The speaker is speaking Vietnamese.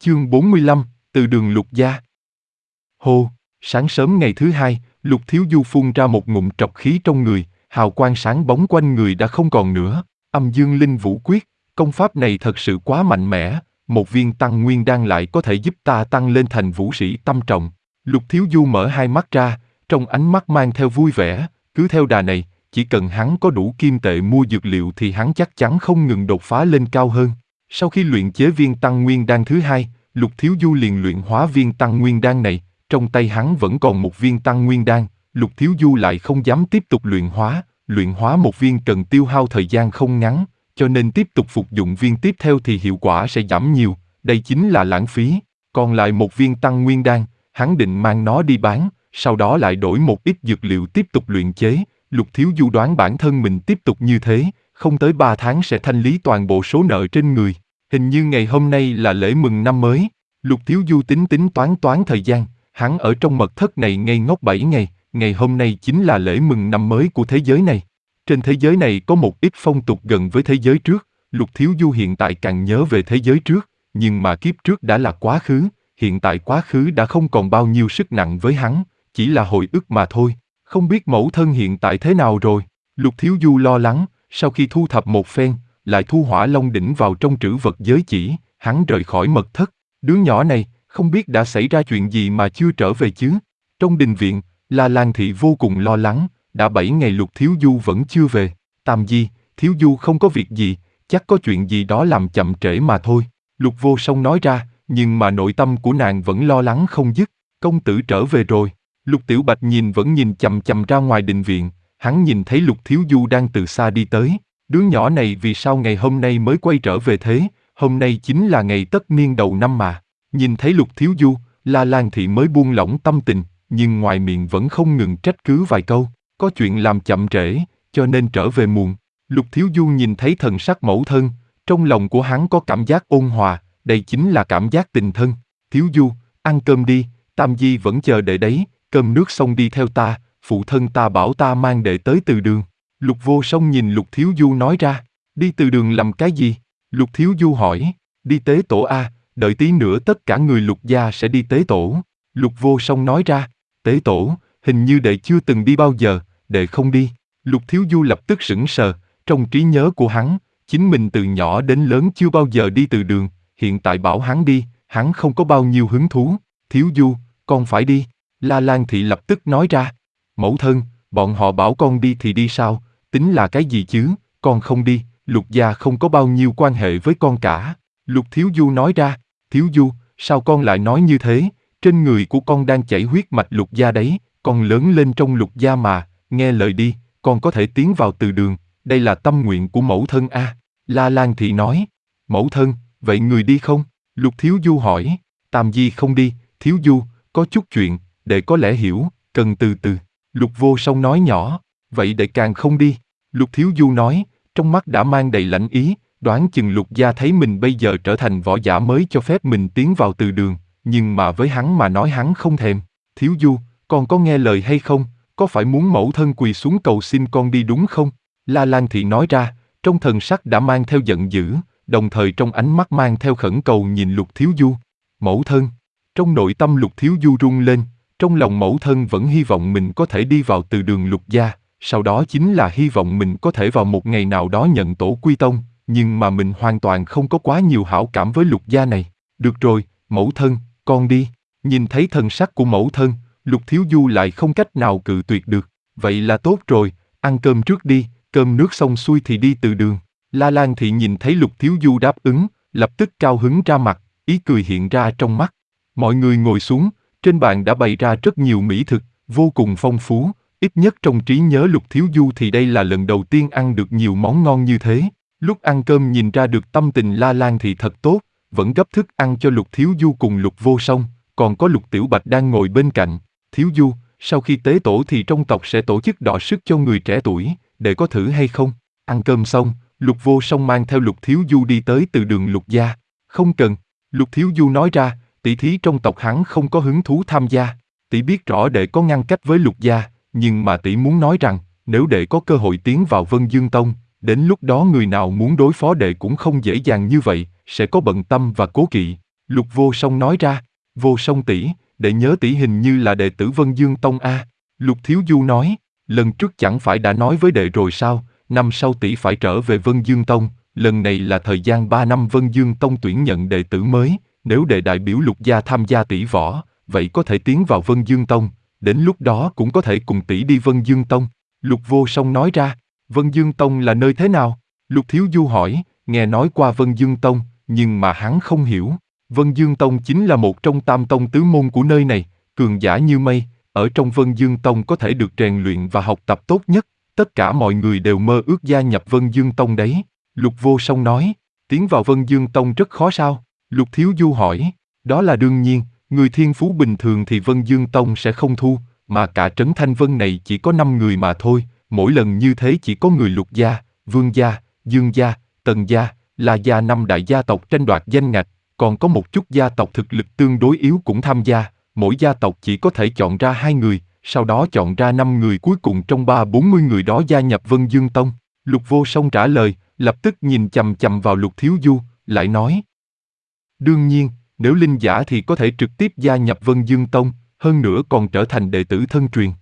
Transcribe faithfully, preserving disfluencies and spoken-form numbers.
Chương bốn mươi lăm, từ đường Lục gia. Hô, sáng sớm ngày thứ hai, Lục Thiếu Du phun ra một ngụm trọc khí trong người, hào quang sáng bóng quanh người đã không còn nữa. Âm Dương Linh Vũ Quyết, công pháp này thật sự quá mạnh mẽ, một viên tăng nguyên đan lại có thể giúp ta tăng lên thành vũ sĩ tâm trọng. Lục Thiếu Du mở hai mắt ra, trong ánh mắt mang theo vui vẻ, cứ theo đà này, chỉ cần hắn có đủ kim tệ mua dược liệu thì hắn chắc chắn không ngừng đột phá lên cao hơn. Sau khi luyện chế viên tăng nguyên đan thứ hai, Lục Thiếu Du liền luyện hóa viên tăng nguyên đan này, trong tay hắn vẫn còn một viên tăng nguyên đan, Lục Thiếu Du lại không dám tiếp tục luyện hóa, luyện hóa một viên cần tiêu hao thời gian không ngắn, cho nên tiếp tục phục dụng viên tiếp theo thì hiệu quả sẽ giảm nhiều, đây chính là lãng phí. Còn lại một viên tăng nguyên đan, hắn định mang nó đi bán, sau đó lại đổi một ít dược liệu tiếp tục luyện chế. Lục Thiếu Du đoán bản thân mình tiếp tục như thế, không tới ba tháng sẽ thanh lý toàn bộ số nợ trên người. Hình như ngày hôm nay là lễ mừng năm mới. Lục Thiếu Du tính tính toán toán thời gian, hắn ở trong mật thất này ngây ngốc bảy ngày, ngày hôm nay chính là lễ mừng năm mới của thế giới này. Trên thế giới này có một ít phong tục gần với thế giới trước, Lục Thiếu Du hiện tại càng nhớ về thế giới trước, nhưng mà kiếp trước đã là quá khứ, hiện tại quá khứ đã không còn bao nhiêu sức nặng với hắn, chỉ là hồi ức mà thôi. Không biết mẫu thân hiện tại thế nào rồi? Lục Thiếu Du lo lắng, sau khi thu thập một phen, lại thu Hỏa Long đỉnh vào trong trữ vật giới chỉ, hắn rời khỏi mật thất. Đứa nhỏ này, không biết đã xảy ra chuyện gì mà chưa trở về chứ? Trong đình viện, La Lan Thị vô cùng lo lắng, đã bảy ngày Lục Thiếu Du vẫn chưa về. Tam Di, Thiếu Du không có việc gì, chắc có chuyện gì đó làm chậm trễ mà thôi. Lục Vô Song nói ra, nhưng mà nội tâm của nàng vẫn lo lắng không dứt. Công tử trở về rồi. Lục Tiểu Bạch nhìn vẫn nhìn chằm chằm ra ngoài đình viện, hắn nhìn thấy Lục Thiếu Du đang từ xa đi tới. Đứa nhỏ này vì sao ngày hôm nay mới quay trở về thế? Hôm nay chính là ngày tất niên đầu năm mà. Nhìn thấy Lục Thiếu Du, La Lan Thị mới buông lỏng tâm tình, nhưng ngoài miệng vẫn không ngừng trách cứ vài câu. Có chuyện làm chậm trễ, cho nên trở về muộn. Lục Thiếu Du nhìn thấy thần sắc mẫu thân, trong lòng của hắn có cảm giác ôn hòa, đây chính là cảm giác tình thân. Thiếu Du, ăn cơm đi, Tam Di vẫn chờ đệ đấy, cơm nước xong đi theo ta, phụ thân ta bảo ta mang đệ tới từ đường. Lục Vô Song nhìn Lục Thiếu Du nói ra, đi từ đường làm cái gì? Lục Thiếu Du hỏi, đi tế tổ a, đợi tí nữa tất cả người Lục gia sẽ đi tế tổ. Lục Vô Song nói ra, tế tổ, hình như đệ chưa từng đi bao giờ, đệ không đi. Lục Thiếu Du lập tức sững sờ, trong trí nhớ của hắn, chính mình từ nhỏ đến lớn chưa bao giờ đi từ đường, hiện tại bảo hắn đi, hắn không có bao nhiêu hứng thú. Thiếu Du, con phải đi. La Lan Thị lập tức nói ra, mẫu thân, bọn họ bảo con đi thì đi sao, tính là cái gì chứ, con không đi, Lục gia không có bao nhiêu quan hệ với con cả. Lục Thiếu Du nói ra, Thiếu Du, sao con lại nói như thế, trên người của con đang chảy huyết mạch Lục gia đấy, con lớn lên trong Lục gia mà, nghe lời đi, con có thể tiến vào từ đường, đây là tâm nguyện của mẫu thân a. À. La Lan Thị nói, mẫu thân, vậy người đi không? Lục Thiếu Du hỏi, Tam Di không đi, Thiếu Du, có chút chuyện, đệ có lẽ hiểu, cần từ từ. Lục Vô Song nói nhỏ, vậy đệ càng không đi. Lục Thiếu Du nói, trong mắt đã mang đầy lãnh ý, đoán chừng Lục gia thấy mình bây giờ trở thành võ giả mới cho phép mình tiến vào từ đường, nhưng mà với hắn mà nói hắn không thèm. Thiếu Du, con có nghe lời hay không, có phải muốn mẫu thân quỳ xuống cầu xin con đi đúng không? La Lan Thị nói ra, trong thần sắc đã mang theo giận dữ, đồng thời trong ánh mắt mang theo khẩn cầu nhìn Lục Thiếu Du. Mẫu thân, trong nội tâm Lục Thiếu Du rung lên, trong lòng mẫu thân vẫn hy vọng mình có thể đi vào từ đường Lục gia, sau đó chính là hy vọng mình có thể vào một ngày nào đó nhận tổ quy tông, nhưng mà mình hoàn toàn không có quá nhiều hảo cảm với Lục gia này. Được rồi, mẫu thân, con đi. Nhìn thấy thần sắc của mẫu thân, Lục Thiếu Du lại không cách nào cự tuyệt được. Vậy là tốt rồi, ăn cơm trước đi, cơm nước xong xuôi thì đi từ đường. La Lan Thị nhìn thấy Lục Thiếu Du đáp ứng, lập tức cao hứng ra mặt, ý cười hiện ra trong mắt. Mọi người ngồi xuống, trên bàn đã bày ra rất nhiều mỹ thực, vô cùng phong phú, ít nhất trong trí nhớ Lục Thiếu Du thì đây là lần đầu tiên ăn được nhiều món ngon như thế. Lúc ăn cơm nhìn ra được tâm tình La Lan Thị thật tốt, vẫn gấp thức ăn cho Lục Thiếu Du cùng Lục Vô Song, còn có Lục Tiểu Bạch đang ngồi bên cạnh. Thiếu Du, sau khi tế tổ thì trong tộc sẽ tổ chức đọ sức cho người trẻ tuổi, để có thử hay không? Ăn cơm xong, Lục Vô Song mang theo Lục Thiếu Du đi tới từ đường Lục gia. Không cần, Lục Thiếu Du nói ra, tỷ thí trong tộc hắn không có hứng thú tham gia. Tỷ biết rõ đệ có ngăn cách với Lục gia, nhưng mà tỷ muốn nói rằng, nếu đệ có cơ hội tiến vào Vân Dương Tông, đến lúc đó người nào muốn đối phó đệ cũng không dễ dàng như vậy, sẽ có bận tâm và cố kỵ. Lục Vô Song nói ra. Vô Song tỷ, đệ nhớ tỷ hình như là đệ tử Vân Dương Tông a. Lục Thiếu Du nói, lần trước chẳng phải đã nói với đệ rồi sao, năm sau tỷ phải trở về Vân Dương Tông, lần này là thời gian ba năm Vân Dương Tông tuyển nhận đệ tử mới, nếu đệ đại biểu Lục gia tham gia tỷ võ, vậy có thể tiến vào Vân Dương Tông, đến lúc đó cũng có thể cùng tỷ đi Vân Dương Tông. Lục Vô Song nói ra. Vân Dương Tông là nơi thế nào? Lục Thiếu Du hỏi, nghe nói qua Vân Dương Tông, nhưng mà hắn không hiểu. Vân Dương Tông chính là một trong tam tông tứ môn của nơi này, cường giả như mây, ở trong Vân Dương Tông có thể được rèn luyện và học tập tốt nhất, tất cả mọi người đều mơ ước gia nhập Vân Dương Tông đấy. Lục Vô Song nói, tiến vào Vân Dương Tông rất khó sao? Lục Thiếu Du hỏi, đó là đương nhiên, người thiên phú bình thường thì Vân Dương Tông sẽ không thu, mà cả trấn Thanh Vân này chỉ có năm người mà thôi, mỗi lần như thế chỉ có người Lục gia, Vương gia, Dương gia, Tần gia, La gia năm đại gia tộc tranh đoạt danh ngạch, còn có một chút gia tộc thực lực tương đối yếu cũng tham gia, mỗi gia tộc chỉ có thể chọn ra hai người, sau đó chọn ra năm người cuối cùng trong ba bốn mươi người đó gia nhập Vân Dương Tông. Lục Vô Song trả lời, lập tức nhìn chằm chằm vào Lục Thiếu Du, lại nói. Đương nhiên, nếu linh giả thì có thể trực tiếp gia nhập Vân Dương Tông, hơn nữa còn trở thành đệ tử thân truyền.